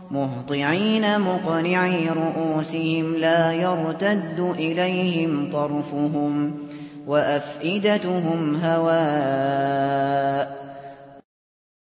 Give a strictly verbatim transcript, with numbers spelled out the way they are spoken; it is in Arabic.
مهطعين مقنعي رؤوسهم لا يرتد إليهم طرفهم وأفئدتهم هواء